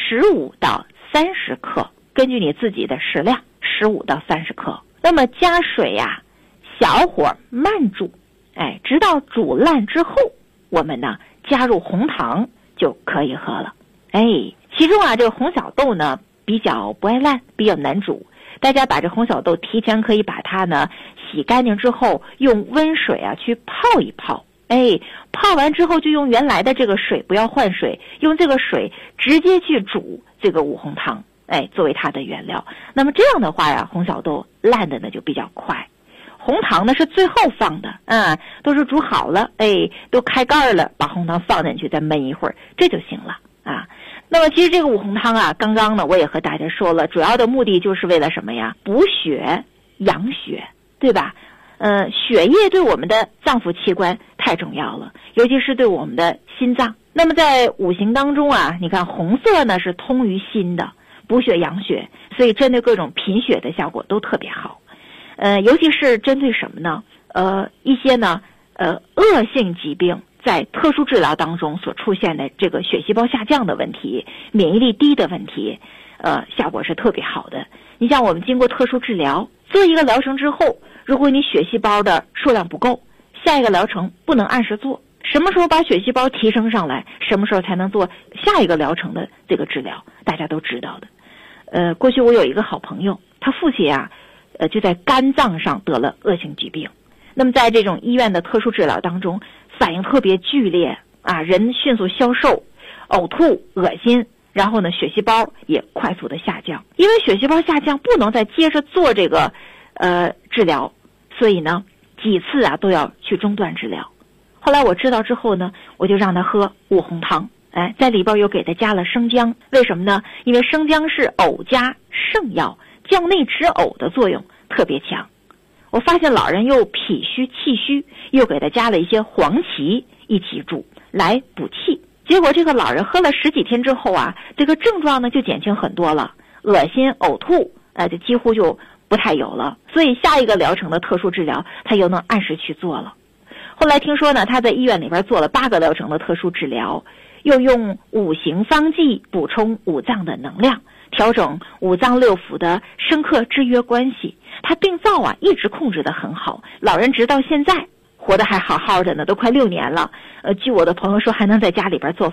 15到30克，根据你自己的食量，15到30克。那么加水呀，小火慢煮，直到煮烂之后，我们呢加入红糖就可以喝了。其中啊这个红小豆呢比较不爱烂，比较难煮，大家把这红小豆提前可以把它呢洗干净之后，用温水啊去泡一泡。泡完之后就用原来的这个水，不要换水，用这个水直接去煮这个五红汤，作为它的原料。那么这样的话呀，红小豆烂的呢就比较快。红糖呢是最后放的，都是煮好了，都开盖了，把红糖放进去再焖一会儿，这就行了啊。那么其实这个五红汤啊，刚刚呢我也和大家说了，主要的目的就是为了什么呀？补血养血，对吧？血液对我们的脏腑器官太重要了，尤其是对我们的心脏。那么在五行当中啊，你看红色呢是通于心的，补血养血，所以针对各种贫血的效果都特别好。尤其是针对什么呢？一些呢恶性疾病在特殊治疗当中所出现的这个血细胞下降的问题、免疫力低的问题，效果是特别好的。你像我们经过特殊治疗，做一个疗程之后，如果你血细胞的数量不够，下一个疗程不能按时做。什么时候把血细胞提升上来，什么时候才能做下一个疗程的这个治疗，大家都知道的。过去我有一个好朋友，他父亲啊就在肝脏上得了恶性疾病，那么在这种医院的特殊治疗当中，反应特别剧烈啊，人迅速消瘦、呕吐、恶心，然后呢血细胞也快速的下降。因为血细胞下降不能再接着做这个治疗，所以呢几次啊都要去中断治疗。后来我知道之后呢，我就让他喝五红汤，在里边又给他加了生姜。为什么呢？因为生姜是呕加圣药，降内止呕的作用特别强。我发现老人又脾虚气虚，又给他加了一些黄芪一起煮来补气。结果这个老人喝了10几天之后啊，这个症状呢就减轻很多了，恶心呕吐就几乎就不太有了。所以下一个疗程的特殊治疗他又能按时去做了。后来听说呢，他在医院里边做了8个疗程的特殊治疗，又用五行方剂补充五脏的能量，调整五脏六腑的生克制约关系，他病灶啊一直控制得很好，老人直到现在活得还好好的呢，都快6年了。据我的朋友说，还能在家里边做